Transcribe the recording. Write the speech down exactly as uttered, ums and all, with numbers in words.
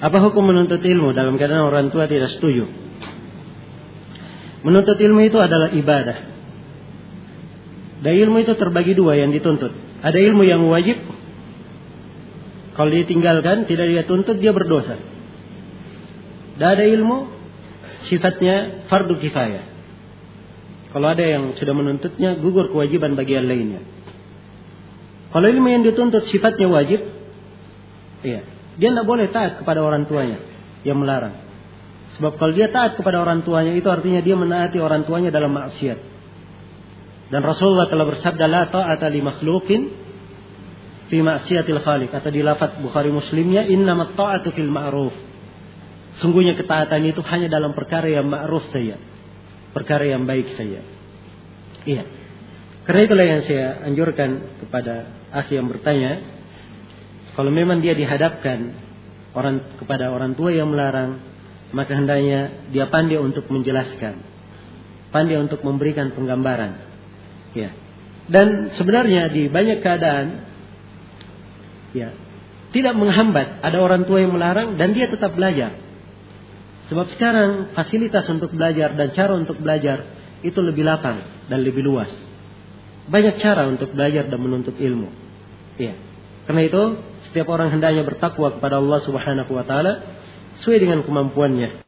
Apa hukum menuntut ilmu dalam keadaan orang tua tidak setuju? Menuntut ilmu itu adalah ibadah. Dan ilmu itu terbagi dua yang dituntut. Ada ilmu yang wajib. Kalau ditinggalkan, tidak dia tuntut, dia berdosa. Dan ada ilmu sifatnya fardu kifayah. Kalau ada yang sudah menuntutnya, gugur kewajiban bagi yang lainnya. Kalau ilmu yang dituntut sifatnya wajib, iya, dia tidak boleh taat kepada orang tuanya yang melarang. Sebab kalau dia taat kepada orang tuanya, itu artinya dia menaati orang tuanya dalam maksiat. Dan Rasulullah telah bersabda, la ta'ata li makhluqin fi maksiatil khaliq. Atau di lafaz Bukhari Muslimnya, innamat ta'atu fil ma'ruf. Sungguhnya ketaatan itu hanya dalam perkara yang ma'ruf saja, perkara yang baik saja. Iya. Karena itulah yang saya anjurkan kepada akhi yang bertanya, kalau memang dia dihadapkan orang kepada orang tua yang melarang, maka hendaknya dia pandai untuk menjelaskan, pandai untuk memberikan penggambaran. Ya. Dan sebenarnya di banyak keadaan, ya, tidak menghambat ada orang tua yang melarang dan dia tetap belajar. Sebab sekarang fasilitas untuk belajar dan cara untuk belajar itu lebih lapang dan lebih luas. Banyak cara untuk belajar dan menuntut ilmu. Ya. Karena itu setiap orang hendaknya bertakwa kepada Allah Subhanahu wa taala sesuai dengan kemampuannya.